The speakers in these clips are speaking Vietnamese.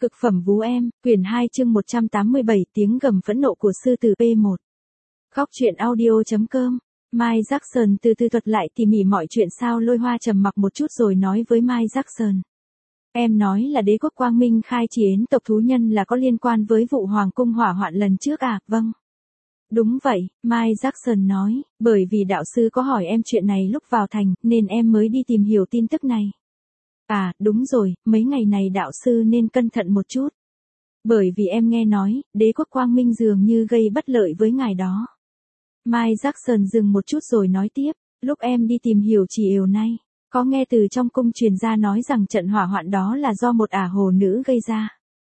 Cực phẩm vú em, quyển 2 chương 187 tiếng gầm phẫn nộ của sư tử P1. Góc truyện audio.com. Mai Jackson từ từ thuật lại tỉ mỉ mọi chuyện. Sao Lôi Hoa trầm mặc một chút rồi nói với Mai Jackson. Em nói là đế quốc Quang Minh khai chiến tộc thú nhân là có liên quan với vụ hoàng cung hỏa hoạn lần trước à? Vâng. Đúng vậy, Mai Jackson nói, bởi vì đạo sư có hỏi em chuyện này lúc vào thành, nên em mới đi tìm hiểu tin tức này. À, đúng rồi, mấy ngày này đạo sư nên cẩn thận một chút. Bởi vì em nghe nói, đế quốc Quang Minh dường như gây bất lợi với ngài đó. Mai Jackson dừng một chút rồi nói tiếp, lúc em đi tìm hiểu chỉ chiều nay, có nghe từ trong cung truyền ra nói rằng trận hỏa hoạn đó là do một ả hồ nữ gây ra.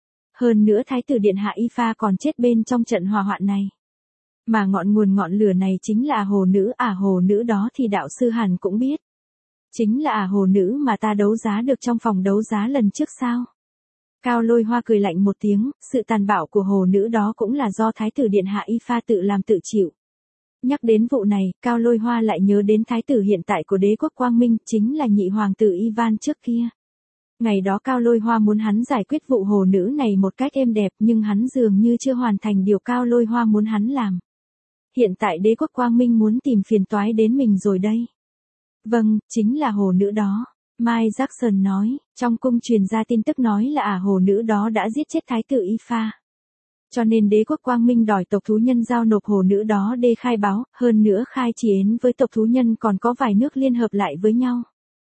Hơn nữa Thái tử Điện Hạ Ifa còn chết bên trong trận hỏa hoạn này. Mà ngọn lửa này chính là ả hồ nữ đó thì đạo sư hẳn cũng biết. Chính là ả hồ nữ mà ta đấu giá được trong phòng đấu giá lần trước sao? Cao Lôi Hoa cười lạnh một tiếng, sự tàn bạo của hồ nữ đó cũng là do Thái tử Điện Hạ Ifa tự làm tự chịu. Nhắc đến vụ này, Cao Lôi Hoa lại nhớ đến thái tử hiện tại của đế quốc Quang Minh, chính là nhị hoàng tử Ivan trước kia. Ngày đó Cao Lôi Hoa muốn hắn giải quyết vụ hồ nữ này một cách êm đẹp, nhưng hắn dường như chưa hoàn thành điều Cao Lôi Hoa muốn hắn làm. Hiện tại đế quốc Quang Minh muốn tìm phiền toái đến mình rồi đây. Vâng, chính là hồ nữ đó. Mai Jackson nói, trong cung truyền ra tin tức nói là ả hồ nữ đó đã giết chết thái tử Ifa. Cho nên đế quốc Quang Minh đòi tộc thú nhân giao nộp hồ nữ đó để khai báo, hơn nữa khai chiến với tộc thú nhân còn có vài nước liên hợp lại với nhau.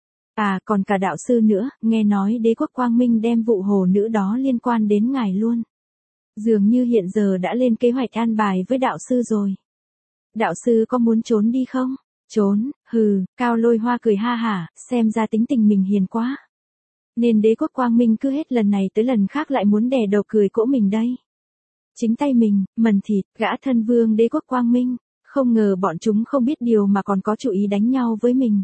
À, còn cả đạo sư nữa, nghe nói đế quốc Quang Minh đem vụ hồ nữ đó liên quan đến ngài luôn. Dường như hiện giờ đã lên kế hoạch an bài với đạo sư rồi. Đạo sư có muốn trốn đi không? Trốn, hừ, Cao Lôi Hoa cười ha hả, xem ra tính tình mình hiền quá. Nên đế quốc Quang Minh cứ hết lần này tới lần khác lại muốn đè đầu cười cỗ mình đây. Chính tay mình, mần thịt, gã thân vương đế quốc Quang Minh, không ngờ bọn chúng không biết điều mà còn có chủ ý đánh nhau với mình.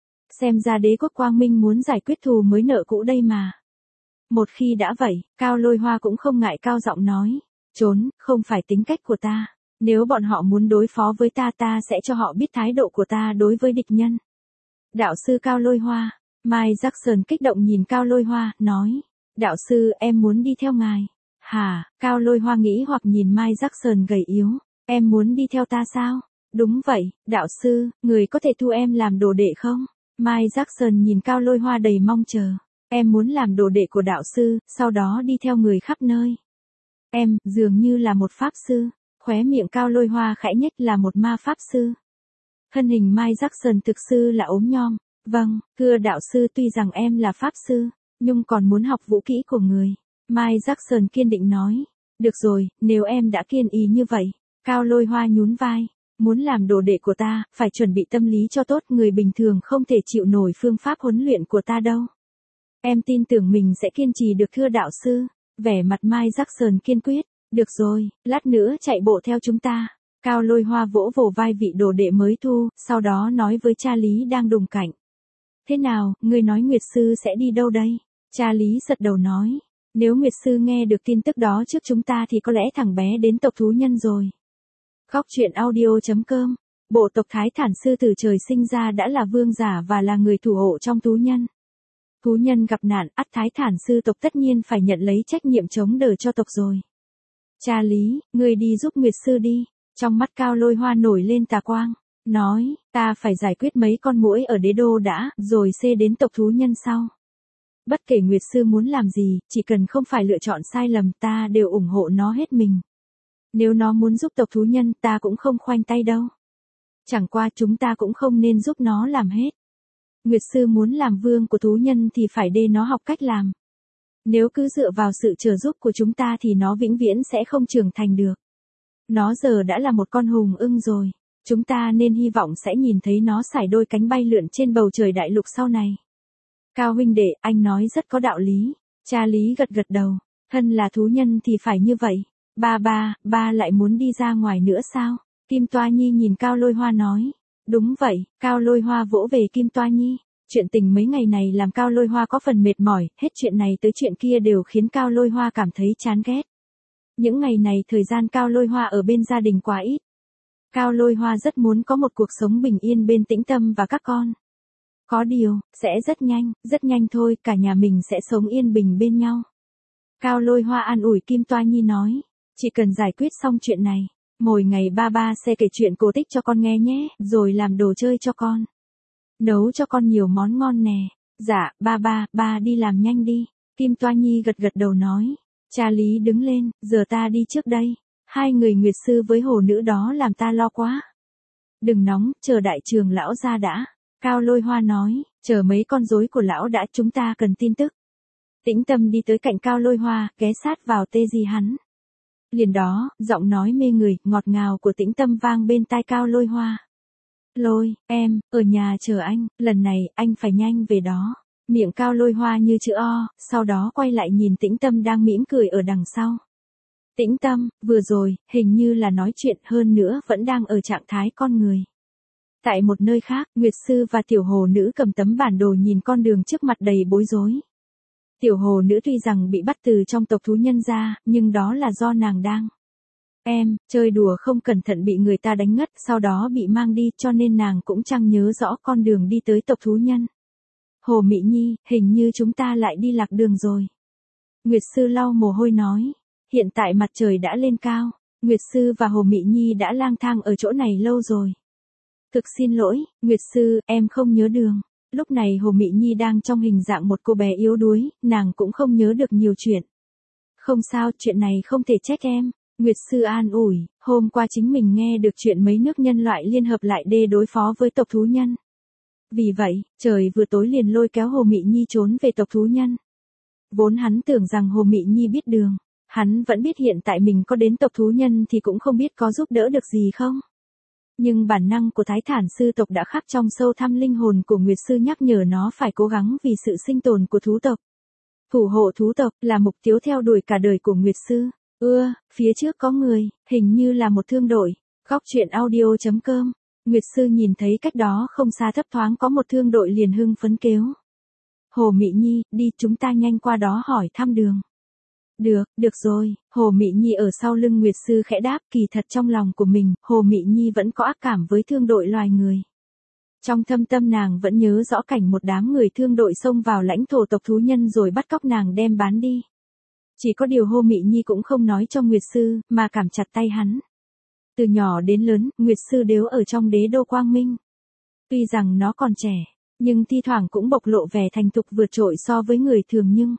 Xem ra đế quốc Quang Minh muốn giải quyết thù mới nợ cũ đây mà. Một khi đã vậy, Cao Lôi Hoa cũng không ngại cao giọng nói, trốn, không phải tính cách của ta. Nếu bọn họ muốn đối phó với ta, ta sẽ cho họ biết thái độ của ta đối với địch nhân. Đạo sư Cao Lôi Hoa, Mai Jackson kích động nhìn Cao Lôi Hoa, nói, đạo sư em muốn đi theo ngài. Hả, Cao Lôi Hoa nghĩ hoặc nhìn Mai Jackson gầy yếu, em muốn đi theo ta sao? Đúng vậy, đạo sư, người có thể thu em làm đồ đệ không? Mai Jackson nhìn Cao Lôi Hoa đầy mong chờ, em muốn làm đồ đệ của đạo sư, sau đó đi theo người khắp nơi. Em, dường như là một pháp sư. Khóe miệng Cao Lôi Hoa khẽ nhếch, là một ma pháp sư. Thân hình Mai Jackson thực sự là ốm nhom. Vâng, thưa đạo sư, tuy rằng em là pháp sư, nhưng còn muốn học vũ kỹ của người. Mai Jackson kiên định nói. Được rồi, nếu em đã kiên ý như vậy. Cao Lôi Hoa nhún vai. Muốn làm đồ đệ của ta, phải chuẩn bị tâm lý cho tốt, người bình thường không thể chịu nổi phương pháp huấn luyện của ta đâu. Em tin tưởng mình sẽ kiên trì được thưa đạo sư. Vẻ mặt Mai Jackson kiên quyết. Được rồi, lát nữa chạy bộ theo chúng ta. Cao Lôi Hoa vỗ vỗ vai vị đồ đệ mới thu, sau đó nói với cha Lý đang đùng cạnh. Thế nào, ngươi nói Nguyệt Sư sẽ đi đâu đây? Cha Lý gật đầu nói. Nếu Nguyệt Sư nghe được tin tức đó trước chúng ta thì có lẽ thằng bé đến tộc thú nhân rồi. Góc truyện audio.com. Bộ tộc Thái Thản Sư từ trời sinh ra đã là vương giả và là người thủ hộ trong thú nhân. Thú nhân gặp nạn, ắt Thái Thản Sư tộc tất nhiên phải nhận lấy trách nhiệm chống đỡ cho tộc rồi. Cha Lý, ngươi đi giúp Nguyệt Sư đi. Trong mắt Cao Lôi Hoa nổi lên tà quang. Nói, ta phải giải quyết mấy con muỗi ở đế đô đã, rồi xê đến tộc thú nhân sau. Bất kể Nguyệt Sư muốn làm gì, chỉ cần không phải lựa chọn sai lầm, ta đều ủng hộ nó hết mình. Nếu nó muốn giúp tộc thú nhân, ta cũng không khoanh tay đâu. Chẳng qua chúng ta cũng không nên giúp nó làm hết. Nguyệt Sư muốn làm vương của thú nhân thì phải để nó học cách làm. Nếu cứ dựa vào sự trợ giúp của chúng ta thì nó vĩnh viễn sẽ không trưởng thành được. Nó giờ đã là một con hùng ưng rồi. Chúng ta nên hy vọng sẽ nhìn thấy nó sải đôi cánh bay lượn trên bầu trời đại lục sau này. Cao huynh đệ, anh nói rất có đạo lý. Cha Lý gật gật đầu. Thân là thú nhân thì phải như vậy. Ba lại muốn đi ra ngoài nữa sao? Kim Toa Nhi nhìn Cao Lôi Hoa nói. Đúng vậy, Cao Lôi Hoa vỗ về Kim Toa Nhi. Chuyện tình mấy ngày này làm Cao Lôi Hoa có phần mệt mỏi, hết chuyện này tới chuyện kia đều khiến Cao Lôi Hoa cảm thấy chán ghét. Những ngày này thời gian Cao Lôi Hoa ở bên gia đình quá ít. Cao Lôi Hoa rất muốn có một cuộc sống bình yên bên Tĩnh Tâm và các con. Có điều, sẽ rất nhanh thôi, cả nhà mình sẽ sống yên bình bên nhau. Cao Lôi Hoa an ủi Kim Toa Nhi nói. Chỉ cần giải quyết xong chuyện này. Mỗi ngày ba sẽ kể chuyện cổ tích cho con nghe nhé, rồi làm đồ chơi cho con. Nấu cho con nhiều món ngon nè. Dạ, ba đi làm nhanh đi. Kim Toa Nhi gật gật đầu nói. Cha Lý đứng lên, giờ ta đi trước đây. Hai người Nguyệt Sư với hồ nữ đó làm ta lo quá. Đừng nóng, chờ đại trường lão ra đã. Cao Lôi Hoa nói, chờ mấy con rối của lão đã, chúng ta cần tin tức. Tĩnh Tâm đi tới cạnh Cao Lôi Hoa, ghé sát vào tê gì hắn. Liền đó, giọng nói mê người, ngọt ngào của Tĩnh Tâm vang bên tai Cao Lôi Hoa. Lôi, em, ở nhà chờ anh, lần này, anh phải nhanh về đó. Miệng Cao Lôi Hoa như chữ O, sau đó quay lại nhìn Tĩnh Tâm đang mỉm cười ở đằng sau. Tĩnh Tâm, vừa rồi, hình như là nói chuyện hơn nữa vẫn đang ở trạng thái con người. Tại một nơi khác, Nguyệt Sư và tiểu hồ nữ cầm tấm bản đồ nhìn con đường trước mặt đầy bối rối. Tiểu hồ nữ tuy rằng bị bắt từ trong tộc thú nhân ra, nhưng đó là do nàng đang. Chơi đùa không cẩn thận bị người ta đánh ngất, sau đó bị mang đi cho nên nàng cũng chẳng nhớ rõ con đường đi tới tộc thú nhân. Hồ Mị Nhi, hình như chúng ta lại đi lạc đường rồi. Nguyệt Sư lau mồ hôi nói. Hiện tại mặt trời đã lên cao, Nguyệt Sư và Hồ Mị Nhi đã lang thang ở chỗ này lâu rồi. Thực xin lỗi, Nguyệt Sư, em không nhớ đường. Lúc này Hồ Mị Nhi đang trong hình dạng một cô bé yếu đuối, nàng cũng không nhớ được nhiều chuyện. Không sao, chuyện này không thể trách em. Nguyệt Sư an ủi, hôm qua chính mình nghe được chuyện mấy nước nhân loại liên hợp lại để đối phó với tộc thú nhân. Vì vậy, trời vừa tối liền lôi kéo Hồ Mị Nhi trốn về tộc thú nhân. Vốn hắn tưởng rằng Hồ Mị Nhi biết đường. Hắn vẫn biết hiện tại mình có đến tộc thú nhân thì cũng không biết có giúp đỡ được gì không. Nhưng bản năng của Thái Thản sư tộc đã khắc trong sâu thẳm linh hồn của Nguyệt Sư nhắc nhở nó phải cố gắng vì sự sinh tồn của thú tộc. Thủ hộ thú tộc là mục tiêu theo đuổi cả đời của Nguyệt Sư. Phía trước có người, hình như là một thương đội. Góc truyện audio.com. Nguyệt Sư nhìn thấy cách đó không xa thấp thoáng có một thương đội liền hưng phấn kêu. Hồ Mị Nhi, đi chúng ta nhanh qua đó hỏi thăm đường. Được rồi, Hồ Mị Nhi ở sau lưng Nguyệt Sư khẽ đáp, kỳ thật trong lòng của mình, Hồ Mị Nhi vẫn có ác cảm với thương đội loài người. Trong thâm tâm nàng vẫn nhớ rõ cảnh một đám người thương đội xông vào lãnh thổ tộc thú nhân rồi bắt cóc nàng đem bán đi. Chỉ có điều Hồ Mị Nhi cũng không nói cho Nguyệt Sư, mà cảm chặt tay hắn. Từ nhỏ đến lớn, Nguyệt Sư đều ở trong đế đô Quang Minh. Tuy rằng nó còn trẻ, nhưng thi thoảng cũng bộc lộ vẻ thành thục vượt trội so với người thường nhưng.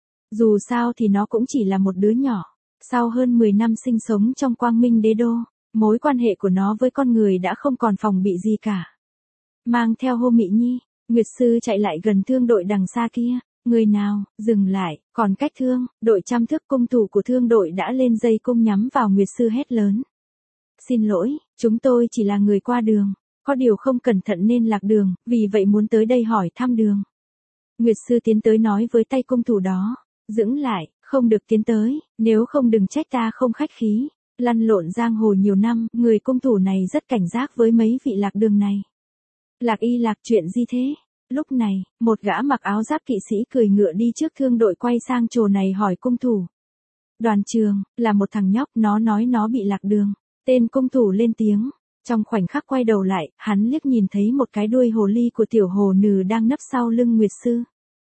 Dù sao thì nó cũng chỉ là một đứa nhỏ. Sau hơn 10 năm sinh sống trong Quang Minh đế đô, mối quan hệ của nó với con người đã không còn phòng bị gì cả. Mang theo Hồ Mị Nhi, Nguyệt Sư chạy lại gần thương đội đằng xa kia. Người nào, dừng lại, còn cách thương, đội trăm thước cung thủ của thương đội đã lên dây cung nhắm vào Nguyệt Sư hét lớn. Xin lỗi, chúng tôi chỉ là người qua đường, có điều không cẩn thận nên lạc đường, vì vậy muốn tới đây hỏi thăm đường. Nguyệt Sư tiến tới nói với tay cung thủ đó. Dững lại, không được tiến tới, nếu không đừng trách ta không khách khí. Lăn lộn giang hồ nhiều năm, người cung thủ này rất cảnh giác với mấy vị lạc đường này. Lạc chuyện gì thế? Lúc này, một gã mặc áo giáp kỵ sĩ cười ngựa đi trước thương đội quay sang chỗ này hỏi cung thủ. Đoàn Trường, là một thằng nhóc, nó nói nó bị lạc đường. Tên cung thủ lên tiếng. Trong khoảnh khắc quay đầu lại, hắn liếc nhìn thấy một cái đuôi hồ ly của tiểu hồ nữ đang nấp sau lưng Nguyệt Sư.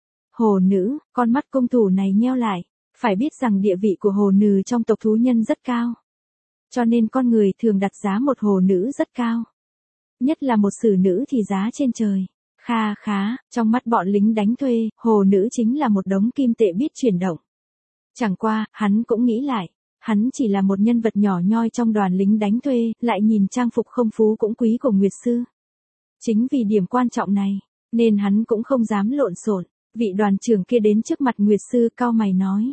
Hồ nữ, con mắt cung thủ này nheo lại, phải biết rằng địa vị của hồ nữ trong tộc thú nhân rất cao. Cho nên con người thường đặt giá một hồ nữ rất cao. Nhất là một xử nữ thì giá trên trời. Khá, trong mắt bọn lính đánh thuê, hồ nữ chính là một đống kim tệ biết chuyển động. Chẳng qua, hắn cũng nghĩ lại, hắn chỉ là một nhân vật nhỏ nhoi trong đoàn lính đánh thuê, lại nhìn trang phục không phú cũng quý của Nguyệt Sư. Chính vì điểm quan trọng này, nên hắn cũng không dám lộn xộn. Vị đoàn trưởng kia đến trước mặt Nguyệt Sư cau mày nói.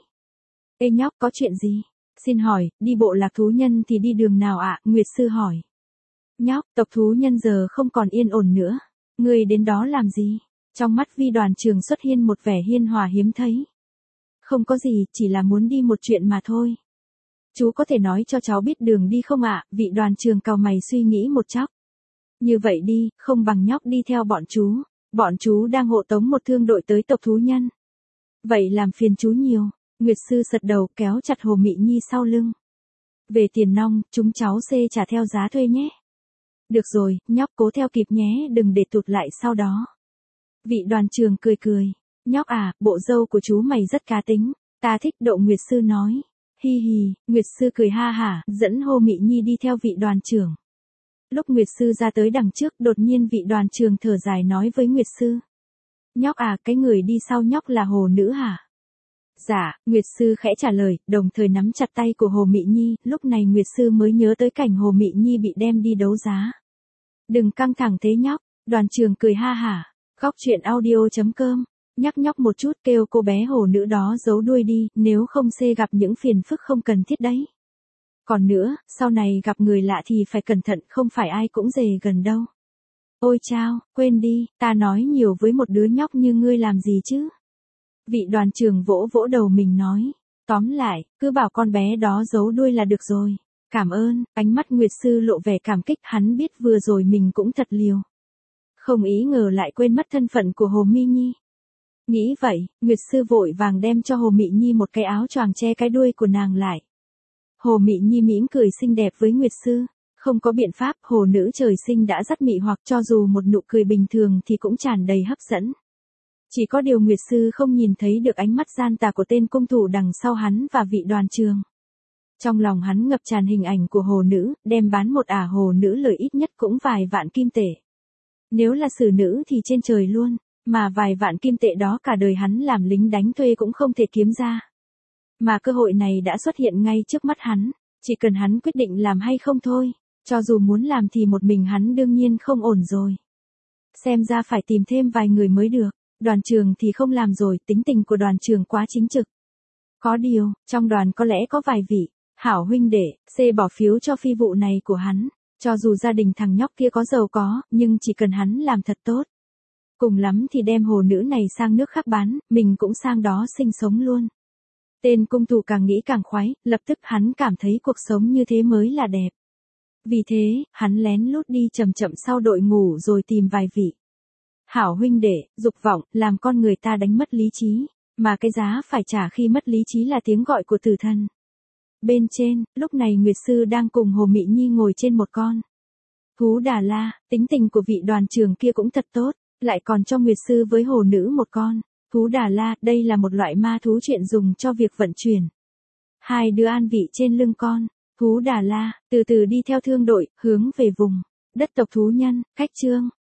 Ê nhóc, có chuyện gì? Xin hỏi, đi bộ lạc thú nhân thì đi đường nào ạ? Nguyệt Sư hỏi. Nhóc, tộc thú nhân giờ không còn yên ổn nữa. Ngươi đến đó làm gì? Trong mắt vi đoàn trưởng xuất hiện một vẻ hiên hòa hiếm thấy. Không có gì, chỉ là muốn đi một chuyện mà thôi. Chú có thể nói cho cháu biết đường đi không ạ? Vị đoàn trưởng cau mày suy nghĩ một chốc. Như vậy đi, không bằng nhóc đi theo bọn chú. Bọn chú đang hộ tống một thương đội tới tộc thú nhân. Vậy làm phiền chú nhiều. Nguyệt Sư sật đầu kéo chặt Hồ Mị Nhi sau lưng. Về tiền nong, chúng cháu xê trả theo giá thuê nhé. Được rồi, nhóc cố theo kịp nhé, đừng để tụt lại sau đó. Vị đoàn trưởng cười. Nhóc à, bộ râu của chú mày rất cá tính. Ta thích Độ Nguyệt Sư nói. Hi hi, Nguyệt Sư cười ha hả, dẫn Hồ Mị Nhi đi theo vị đoàn trưởng. Lúc Nguyệt Sư ra tới đằng trước, đột nhiên vị đoàn trưởng thở dài nói với Nguyệt Sư. Nhóc à, cái người đi sau nhóc là Hồ nữ hả? Dạ, Nguyệt Sư khẽ trả lời, đồng thời nắm chặt tay của Hồ Mị Nhi, lúc này Nguyệt Sư mới nhớ tới cảnh Hồ Mị Nhi bị đem đi đấu giá. Đừng căng thẳng thế nhóc, đoàn trưởng cười ha hả. Góc truyện audio.com, nhắc nhóc một chút kêu cô bé Hồ nữ đó giấu đuôi đi, nếu không sẽ gặp những phiền phức không cần thiết đấy. Còn nữa, sau này gặp người lạ thì phải cẩn thận, không phải ai cũng dè gần đâu. Ôi chao, quên đi, ta nói nhiều với một đứa nhóc như ngươi làm gì chứ? Vị đoàn trưởng vỗ vỗ đầu mình nói. Tóm lại, cứ bảo con bé đó giấu đuôi là được rồi. Cảm ơn, ánh mắt Nguyệt Sư lộ vẻ cảm kích, hắn biết vừa rồi mình cũng thật liều. Không ý ngờ lại quên mất thân phận của Hồ Mị Nhi. Nghĩ vậy, Nguyệt Sư vội vàng đem cho Hồ Mị Nhi một cái áo choàng che cái đuôi của nàng lại. Hồ Mị Nhi mỉm cười xinh đẹp với Nguyệt Sư. Không có biện pháp, hồ nữ trời sinh đã rất mị hoặc, cho dù một nụ cười bình thường thì cũng tràn đầy hấp dẫn. Chỉ có điều Nguyệt Sư không nhìn thấy được ánh mắt gian tà của tên cung thủ đằng sau hắn và vị đoàn trưởng. Trong lòng hắn ngập tràn hình ảnh của hồ nữ, đem bán một ả hồ nữ lời ít nhất cũng vài vạn kim tệ. Nếu là xử nữ thì trên trời luôn, mà vài vạn kim tệ đó cả đời hắn làm lính đánh thuê cũng không thể kiếm ra. Mà cơ hội này đã xuất hiện ngay trước mắt hắn, chỉ cần hắn quyết định làm hay không thôi, cho dù muốn làm thì một mình hắn đương nhiên không ổn rồi. Xem ra phải tìm thêm vài người mới được, đoàn trưởng thì không làm rồi, tính tình của đoàn trưởng quá chính trực. Có điều, trong đoàn có lẽ có vài vị hảo huynh đệ, xê bỏ phiếu cho phi vụ này của hắn, cho dù gia đình thằng nhóc kia có giàu có, nhưng chỉ cần hắn làm thật tốt. Cùng lắm thì đem hồ nữ này sang nước khác bán, mình cũng sang đó sinh sống luôn. Tên cung thủ càng nghĩ càng khoái, lập tức hắn cảm thấy cuộc sống như thế mới là đẹp. Vì thế, hắn lén lút đi chậm chậm sau đội ngũ rồi tìm vài vị hảo huynh đệ, dục vọng, làm con người ta đánh mất lý trí, mà cái giá phải trả khi mất lý trí là tiếng gọi của tử thần. Bên trên, lúc này Nguyệt Sư đang cùng Hồ Mị Nhi ngồi trên một con thú Đà La, tính tình của vị đoàn trưởng kia cũng thật tốt, lại còn cho Nguyệt Sư với hồ nữ một con thú Đà La, đây là một loại ma thú chuyện dùng cho việc vận chuyển. Hai đứa an vị trên lưng con thú Đà La, từ từ đi theo thương đội, hướng về vùng đất tộc thú nhân, Khách Trương.